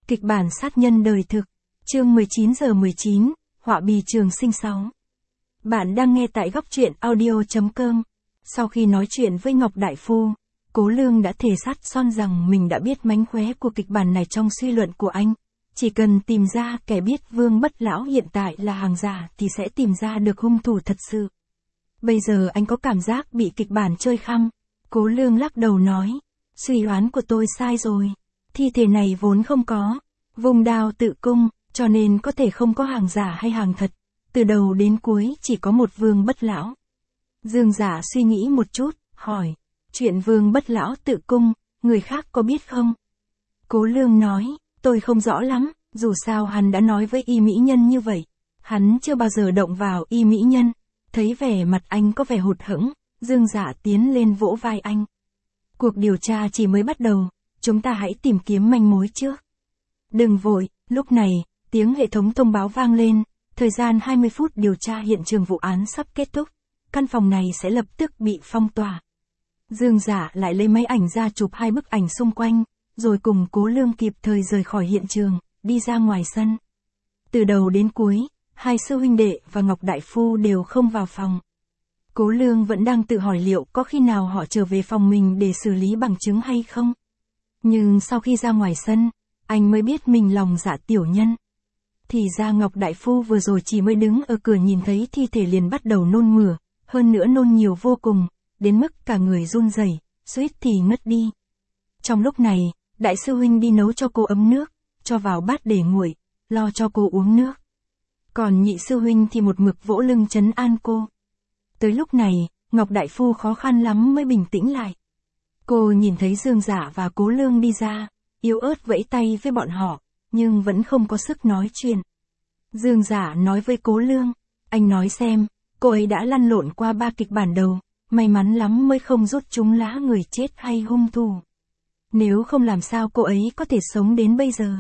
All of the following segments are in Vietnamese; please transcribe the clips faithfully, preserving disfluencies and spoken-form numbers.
Kịch bản sát nhân đời thực. Chương mười chín giờ mười chín, họa bì trường sinh sáu. Bạn đang nghe tại góc truyện audio chấm com. Sau khi nói chuyện với Ngọc Đại Phu, Cố Lương đã thề sắt son rằng mình đã biết mánh khóe của kịch bản này trong suy luận của anh. Chỉ cần tìm ra kẻ biết Vương Bất Lão hiện tại là hàng giả thì sẽ tìm ra được hung thủ thật sự. Bây giờ anh có cảm giác bị kịch bản chơi khăm. Cố Lương lắc đầu nói, suy đoán của tôi sai rồi. Thi thể này vốn không có vùng đao tự cung, cho nên có thể không có hàng giả hay hàng thật. Từ đầu đến cuối chỉ có một Vương Bất Lão. Dương Giả suy nghĩ một chút, hỏi, chuyện Vương Bất Lão tự cung, người khác có biết không? Cố Lương nói, tôi không rõ lắm, dù sao hắn đã nói với y mỹ nhân như vậy. Hắn chưa bao giờ động vào y mỹ nhân. Thấy vẻ mặt anh có vẻ hụt hẫng, Dương Giả tiến lên vỗ vai anh. Cuộc điều tra chỉ mới bắt đầu, chúng ta hãy tìm kiếm manh mối trước. Đừng vội, lúc này, tiếng hệ thống thông báo vang lên, thời gian hai mươi phút điều tra hiện trường vụ án sắp kết thúc, căn phòng này sẽ lập tức bị phong tỏa. Dương Giả lại lấy máy ảnh ra chụp hai bức ảnh xung quanh, rồi cùng Cố Lương kịp thời rời khỏi hiện trường, đi ra ngoài sân. Từ đầu đến cuối, hai sư huynh đệ và Ngọc Đại Phu đều không vào phòng. Cố Lương vẫn đang tự hỏi liệu có khi nào họ trở về phòng mình để xử lý bằng chứng hay không. Nhưng sau khi ra ngoài sân, anh mới biết mình lòng dạ tiểu nhân. Thì ra Ngọc Đại Phu vừa rồi chỉ mới đứng ở cửa nhìn thấy thi thể liền bắt đầu nôn mửa, hơn nữa nôn nhiều vô cùng, đến mức cả người run rẩy, suýt thì ngất đi. Trong lúc này, Đại sư huynh đi nấu cho cô ấm nước, cho vào bát để nguội, lo cho cô uống nước. Còn nhị sư huynh thì một mực vỗ lưng trấn an cô. Tới lúc này, Ngọc Đại Phu khó khăn lắm mới bình tĩnh lại. Cô nhìn thấy Dương Giả và Cố Lương đi ra, yếu ớt vẫy tay với bọn họ, nhưng vẫn không có sức nói chuyện. Dương Giả nói với Cố Lương, anh nói xem, cô ấy đã lăn lộn qua ba kịch bản đầu, may mắn lắm mới không rút trúng lá người chết hay hung thủ. Nếu không làm sao cô ấy có thể sống đến bây giờ.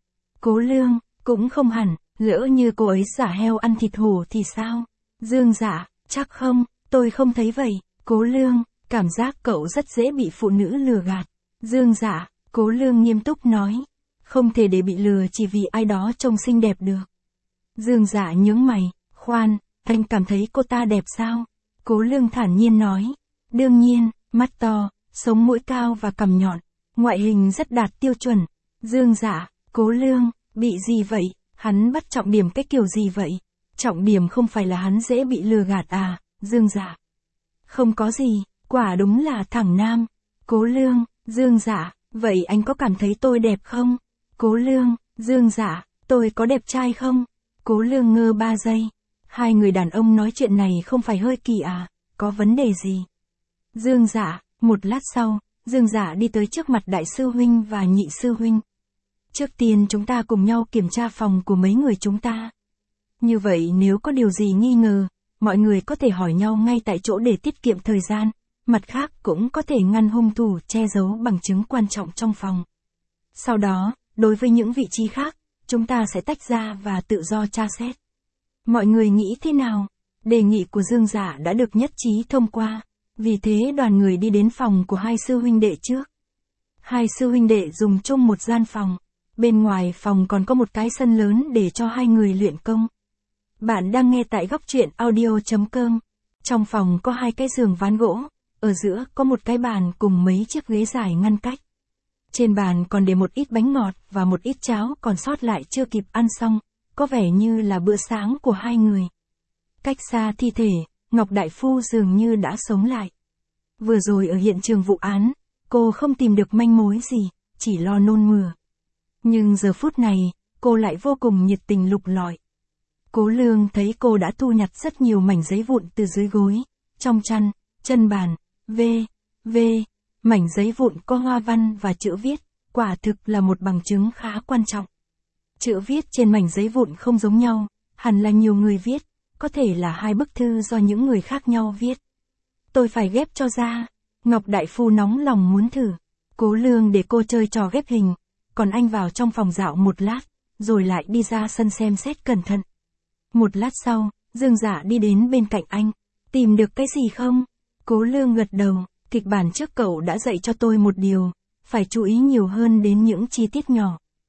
Cố Lương, cũng không hẳn, lỡ như cô ấy giả heo ăn thịt hổ thì sao? Dương Giả, chắc không, tôi không thấy vậy. Cố Lương, cảm giác cậu rất dễ bị phụ nữ lừa gạt. Dương Giả, Cố Lương nghiêm túc nói, không thể để bị lừa chỉ vì ai đó trông xinh đẹp được. Dương Giả nhướng mày, khoan, anh cảm thấy cô ta đẹp sao? Cố Lương thản nhiên nói, đương nhiên, mắt to, sống mũi cao và cằm nhọn, ngoại hình rất đạt tiêu chuẩn. Dương Giả, Cố Lương, bị gì vậy? Hắn bắt trọng điểm cái kiểu gì vậy? Trọng điểm không phải là hắn dễ bị lừa gạt à? Dương Giả, không có gì, quả đúng là thẳng nam. Cố Lương, Dương Giả, vậy anh có cảm thấy tôi đẹp không? Cố Lương, Dương Giả, tôi có đẹp trai không? Cố Lương ngơ ba giây. Hai người đàn ông nói chuyện này không phải hơi kỳ à? Có vấn đề gì? Dương Giả, một lát sau, Dương Giả đi tới trước mặt Đại sư huynh và Nhị sư huynh. Trước tiên chúng ta cùng nhau kiểm tra phòng của mấy người chúng ta. Như vậy nếu có điều gì nghi ngờ, mọi người có thể hỏi nhau ngay tại chỗ để tiết kiệm thời gian, mặt khác cũng có thể ngăn hung thủ che giấu bằng chứng quan trọng trong phòng. Sau đó, đối với những vị trí khác, chúng ta sẽ tách ra và tự do tra xét. Mọi người nghĩ thế nào? Đề nghị của Dương Giả đã được nhất trí thông qua, vì thế đoàn người đi đến phòng của hai sư huynh đệ trước. Hai sư huynh đệ dùng chung một gian phòng. Bên ngoài phòng còn có một cái sân lớn để cho hai người luyện công. Bạn đang nghe tại góc truyện audio chấm com. Trong phòng có hai cái giường ván gỗ, ở giữa có một cái bàn cùng mấy chiếc ghế dài ngăn cách. Trên bàn còn để một ít bánh ngọt và một ít cháo còn sót lại chưa kịp ăn xong, có vẻ như là bữa sáng của hai người. Cách xa thi thể, Ngọc Đại Phu dường như đã sống lại. Vừa rồi ở hiện trường vụ án, cô không tìm được manh mối gì, chỉ lo nôn mửa. Nhưng giờ phút này, cô lại vô cùng nhiệt tình lục lọi. Cố Lương thấy cô đã thu nhặt rất nhiều mảnh giấy vụn từ dưới gối, trong chăn, chân bàn, v, v, mảnh giấy vụn có hoa văn và chữ viết, quả thực là một bằng chứng khá quan trọng. Chữ viết trên mảnh giấy vụn không giống nhau, hẳn là nhiều người viết, có thể là hai bức thư do những người khác nhau viết. Tôi phải ghép cho ra. Ngọc Đại Phu nóng lòng muốn thử. Cố Lương để cô chơi trò ghép hình. Còn anh vào trong phòng dạo một lát, rồi lại đi ra sân xem xét cẩn thận. Một lát sau, Dương Giả đi đến bên cạnh anh. Tìm được cái gì không? Cố Lương gật đầu, kịch bản trước cậu đã dạy cho tôi một điều, phải chú ý nhiều hơn đến những chi tiết nhỏ.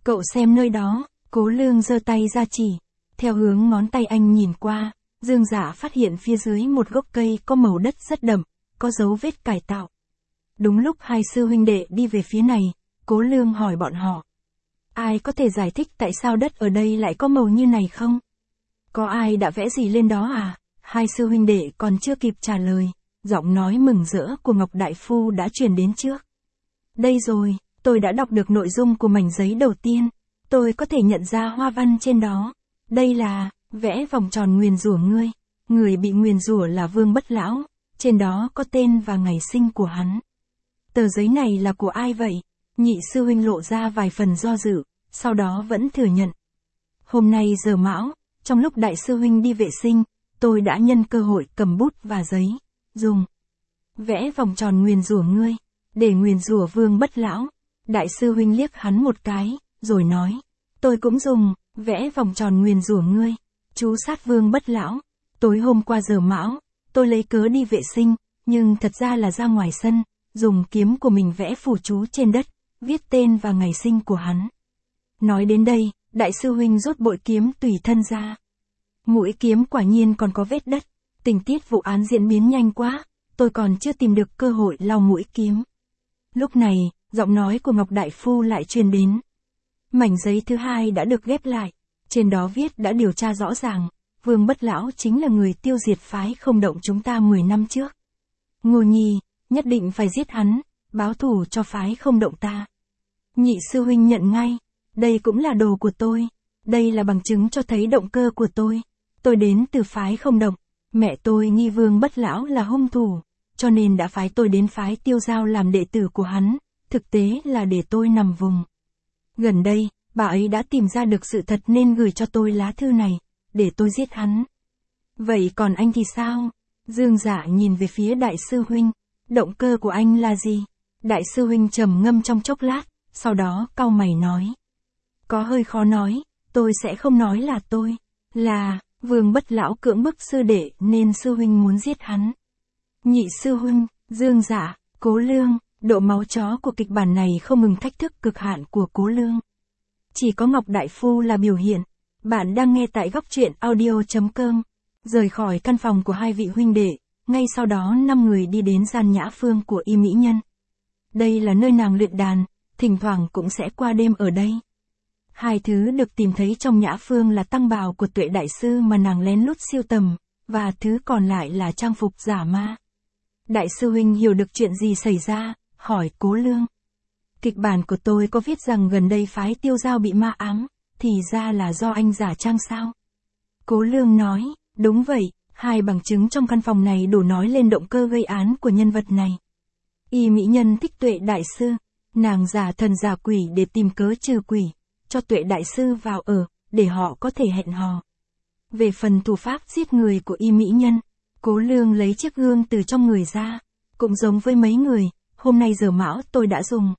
Cậu xem nơi đó, Cố Lương giơ tay ra chỉ. Theo hướng ngón tay anh nhìn qua, Dương Dạ phát hiện phía dưới một gốc cây có màu đất rất đậm, có dấu vết cải tạo. Đúng lúc hai sư huynh đệ đi về phía này, Cố Lương hỏi bọn họ. Ai có thể giải thích tại sao đất ở đây lại có màu như này không? Có ai đã vẽ gì lên đó à? Hai sư huynh đệ còn chưa kịp trả lời, giọng nói mừng rỡ của Ngọc Đại Phu đã truyền đến trước. Đây rồi, tôi đã đọc được nội dung của mảnh giấy đầu tiên. Tôi có thể nhận ra hoa văn trên đó. Đây là, vẽ vòng tròn nguyền rủa ngươi. Người bị nguyền rủa là Vương Bất Lão, trên đó có tên và ngày sinh của hắn. Tờ giấy này là của ai vậy? Nhị sư huynh lộ ra vài phần do dự, sau đó vẫn thừa nhận. Hôm nay giờ mão, trong lúc đại sư huynh đi vệ sinh, tôi đã nhân cơ hội cầm bút và giấy, dùng vẽ vòng tròn nguyền rủa ngươi, để nguyền rủa Vương Bất Lão. Đại sư huynh liếc hắn một cái, rồi nói, tôi cũng dùng vẽ vòng tròn nguyền rủa ngươi, chú sát Vương Bất Lão. Tối hôm qua giờ mão, tôi lấy cớ đi vệ sinh, nhưng thật ra là ra ngoài sân, dùng kiếm của mình vẽ phù chú trên đất, viết tên và ngày sinh của hắn. Nói đến đây, đại sư huynh rút bội kiếm tùy thân ra. Mũi kiếm quả nhiên còn có vết đất, tình tiết vụ án diễn biến nhanh quá, tôi còn chưa tìm được cơ hội lau mũi kiếm. Lúc này, giọng nói của Ngọc Đại Phu lại truyền đến. Mảnh giấy thứ hai đã được ghép lại, trên đó viết đã điều tra rõ ràng, Vương Bất Lão chính là người tiêu diệt phái Không Động chúng ta mười năm trước. Ngô Nhi, nhất định phải giết hắn, báo thù cho phái Không Động ta. Nhị sư huynh nhận ngay, đây cũng là đồ của tôi, đây là bằng chứng cho thấy động cơ của tôi. Tôi đến từ phái Không Động, mẹ tôi nghi Vương Bất Lão là hung thủ, cho nên đã phái tôi đến phái Tiêu Giao làm đệ tử của hắn, thực tế là để tôi nằm vùng. Gần đây, bà ấy đã tìm ra được sự thật nên gửi cho tôi lá thư này, để tôi giết hắn. Vậy còn anh thì sao? Dương Dạ nhìn về phía đại sư huynh, động cơ của anh là gì? Đại sư huynh trầm ngâm trong chốc lát, sau đó cau mày nói. Có hơi khó nói, tôi sẽ không nói là tôi, là, Vương Bất Lão cưỡng bức sư đệ nên sư huynh muốn giết hắn. Nhị sư huynh, Dương Dạ, Cố Lương, độ máu chó của kịch bản này không ngừng thách thức cực hạn của Cố Lương. Chỉ có Ngọc Đại Phu là biểu hiện. Bạn đang nghe tại góc truyện audio chấm com. Rời khỏi căn phòng của hai vị huynh đệ, ngay sau đó năm người đi đến gian nhã phương của Y Mỹ Nhân. Đây là nơi nàng luyện đàn, thỉnh thoảng cũng sẽ qua đêm ở đây. Hai thứ được tìm thấy trong nhã phương là tăng bào của Tuệ Đại Sư mà nàng lén lút siêu tầm, và thứ còn lại là trang phục giả ma. Đại sư huynh hiểu được chuyện gì xảy ra, hỏi Cố Lương. Kịch bản của tôi có viết rằng gần đây phái Tiêu Giao bị ma ám, thì ra là do anh giả trang sao? Cố Lương nói, đúng vậy, hai bằng chứng trong căn phòng này đủ nói lên động cơ gây án của nhân vật này. Y Mỹ Nhân thích Tuệ Đại Sư, nàng giả thần giả quỷ để tìm cớ trừ quỷ, cho Tuệ Đại Sư vào ở, để họ có thể hẹn hò. Về phần thủ pháp giết người của Y Mỹ Nhân, Cố Lương lấy chiếc gương từ trong người ra, cũng giống với mấy người, hôm nay giờ mão tôi đã dùng.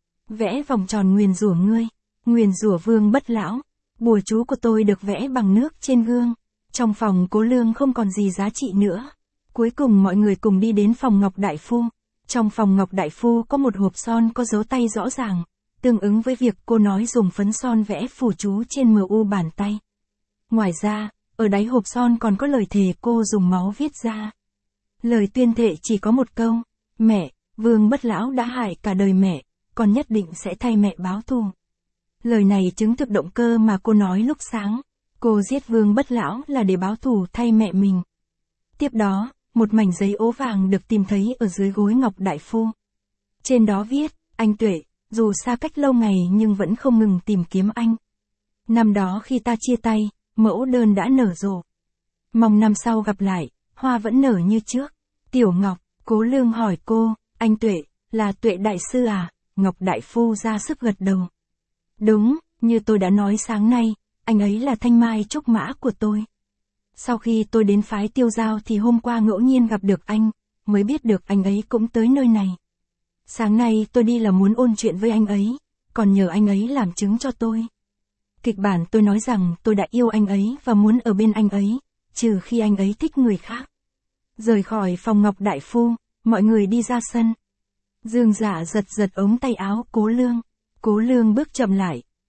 Vẽ vòng tròn nguyền rủa ngươi, nguyền rủa Vương Bất Lão, bùa chú của tôi được vẽ bằng nước trên gương. Trong phòng Cố Lương không còn gì giá trị nữa. Cuối cùng mọi người cùng đi đến phòng Ngọc Đại Phu. Trong phòng Ngọc Đại Phu có một hộp son có dấu tay rõ ràng, tương ứng với việc cô nói dùng phấn son vẽ phù chú trên mờ u bàn tay. Ngoài ra, ở đáy hộp son còn có lời thề cô dùng máu viết ra. Lời tuyên thệ chỉ có một câu, mẹ, Vương Bất Lão đã hại cả đời mẹ, con nhất định sẽ thay mẹ báo thù. Lời này chứng thực động cơ mà cô nói lúc sáng, cô giết Vương Bất Lão là để báo thù thay mẹ mình. Tiếp đó, một mảnh giấy ố vàng được tìm thấy ở dưới gối Ngọc Đại Phu. Trên đó viết, anh Tuệ, dù xa cách lâu ngày nhưng vẫn không ngừng tìm kiếm anh. Năm đó khi ta chia tay, mẫu đơn đã nở rộ. Mong năm sau gặp lại, hoa vẫn nở như trước. Tiểu Ngọc, Cố Lương hỏi cô, anh Tuệ, là Tuệ Đại Sư à? Ngọc Đại Phu ra sức gật đầu. Đúng, như tôi đã nói sáng nay, anh ấy là thanh mai trúc mã của tôi. Sau khi tôi đến phái Tiêu Giao thì hôm qua ngẫu nhiên gặp được anh, mới biết được anh ấy cũng tới nơi này. Sáng nay tôi đi là muốn ôn chuyện với anh ấy, còn nhờ anh ấy làm chứng cho tôi. Kịch bản tôi nói rằng tôi đã yêu anh ấy và muốn ở bên anh ấy, trừ khi anh ấy thích người khác. Rời khỏi phòng Ngọc Đại Phu, mọi người đi ra sân. Dương Dạ giật giật ống tay áo Cố Lương. Cố Lương bước chậm lại,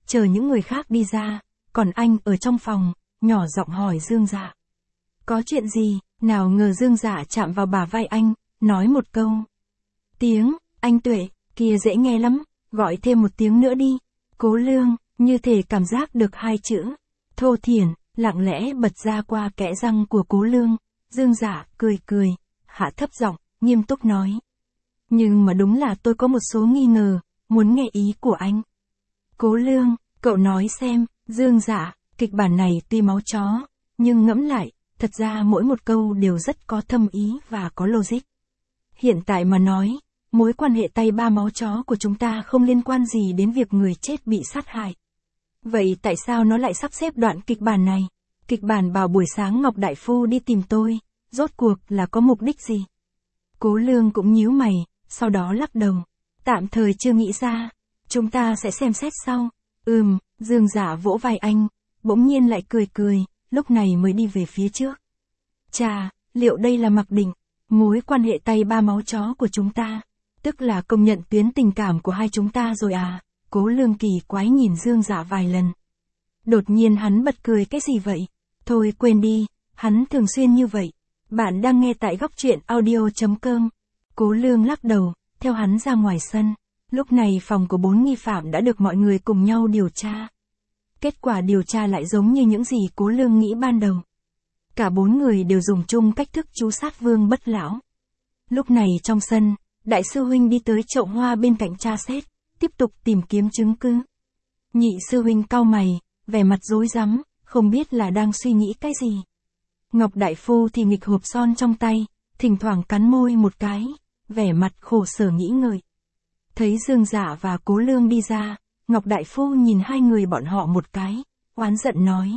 chờ những người khác đi ra, còn anh ở trong phòng, nhỏ giọng hỏi Dương Dạ. Có chuyện gì? Nào ngờ Dương Dạ chạm vào bả vai anh, nói một câu. Tiếng, anh Tuệ, kia dễ nghe lắm, gọi thêm một tiếng nữa đi. Cố Lương, như thể cảm giác được hai chữ. Thô thiển, lặng lẽ bật ra qua kẽ răng của Cố Lương. Dương Dạ cười cười, hạ thấp giọng, nghiêm túc nói. Nhưng mà đúng là tôi có một số nghi ngờ, muốn nghe ý của anh. Cố Lương, cậu nói xem. Dương Dạ, kịch bản này tuy máu chó, nhưng ngẫm lại, thật ra mỗi một câu đều rất có thâm ý và có logic. Hiện tại mà nói, mối quan hệ tay ba máu chó của chúng ta không liên quan gì đến việc người chết bị sát hại. Vậy tại sao nó lại sắp xếp đoạn kịch bản này? Kịch bản bảo buổi sáng Ngọc Đại Phu đi tìm tôi, rốt cuộc là có mục đích gì? Cố Lương cũng nhíu mày, sau đó lắc đầu. Tạm thời chưa nghĩ ra, chúng ta sẽ xem xét sau. Ừm, Dương Dạ vỗ vai anh, bỗng nhiên lại cười cười, lúc này mới đi về phía trước. Chà, liệu đây là mặc định, mối quan hệ tay ba máu chó của chúng ta, tức là công nhận tuyến tình cảm của hai chúng ta rồi à? Cố Lương kỳ quái nhìn Dương Dạ vài lần. Đột nhiên hắn bật cười, cái gì vậy? Thôi quên đi, hắn thường xuyên như vậy. Bạn đang nghe tại góc truyện audio chấm com. Cố Lương lắc đầu, theo hắn ra ngoài sân. Lúc này phòng của bốn nghi phạm đã được mọi người cùng nhau điều tra. Kết quả điều tra lại giống như những gì Cố Lương nghĩ ban đầu. Cả bốn người đều dùng chung cách thức chú sát Vương Bất Lão. Lúc này trong sân, Đại sư huynh đi tới chậu hoa bên cạnh tra xét, tiếp tục tìm kiếm chứng cứ. Nhị sư huynh cau mày, vẻ mặt rối rắm, không biết là đang suy nghĩ cái gì. Ngọc Đại Phu thì nghịch hộp son trong tay, thỉnh thoảng cắn môi một cái, vẻ mặt khổ sở nghĩ ngợi. Thấy Dương Dạ và Cố Lương đi ra, Ngọc Đại Phu nhìn hai người bọn họ một cái, oán giận nói.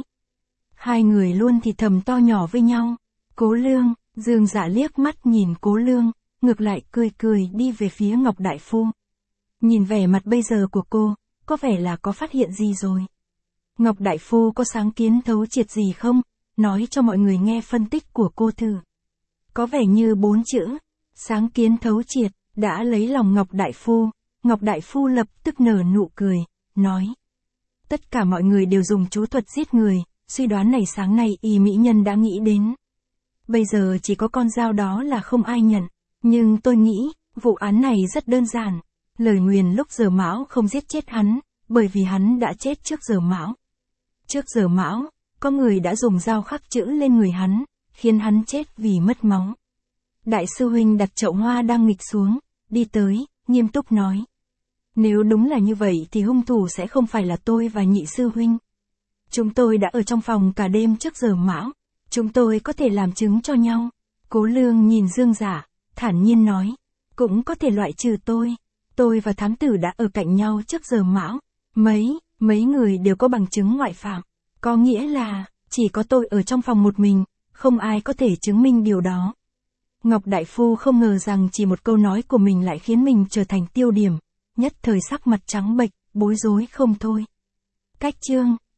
Hai người luôn thì thầm to nhỏ với nhau. Cố Lương, Dương Dạ liếc mắt nhìn Cố Lương, ngược lại cười cười đi về phía Ngọc Đại Phu. Nhìn vẻ mặt bây giờ của cô, có vẻ là có phát hiện gì rồi. Ngọc Đại Phu có sáng kiến thấu triệt gì không? Nói cho mọi người nghe phân tích của cô thử. Có vẻ như bốn chữ, sáng kiến thấu triệt, đã lấy lòng Ngọc Đại Phu. Ngọc Đại Phu lập tức nở nụ cười, nói. Tất cả mọi người đều dùng chú thuật giết người, suy đoán này sáng nay y mỹ nhân đã nghĩ đến. Bây giờ chỉ có con dao đó là không ai nhận, nhưng tôi nghĩ, vụ án này rất đơn giản. Lời nguyền lúc Giờ Mão không giết chết hắn, bởi vì hắn đã chết trước Giờ Mão. Trước Giờ Mão, có người đã dùng dao khắc chữ lên người hắn, khiến hắn chết vì mất máu. Đại sư huynh đặt chậu hoa đang nghịch xuống, đi tới, nghiêm túc nói. Nếu đúng là như vậy thì hung thủ sẽ không phải là tôi và nhị sư huynh. Chúng tôi đã ở trong phòng cả đêm trước Giờ Mão, chúng tôi có thể làm chứng cho nhau. Cố Lương nhìn Dương Dạ, thản nhiên nói, cũng có thể loại trừ tôi. Tôi và thám tử đã ở cạnh nhau trước Giờ Mão. Mấy, mấy người đều có bằng chứng ngoại phạm. Có nghĩa là, chỉ có tôi ở trong phòng một mình, không ai có thể chứng minh điều đó. Ngọc Đại Phu không ngờ rằng chỉ một câu nói của mình lại khiến mình trở thành tiêu điểm. Nhất thời sắc mặt trắng bệch, bối rối không thôi. Cách chương.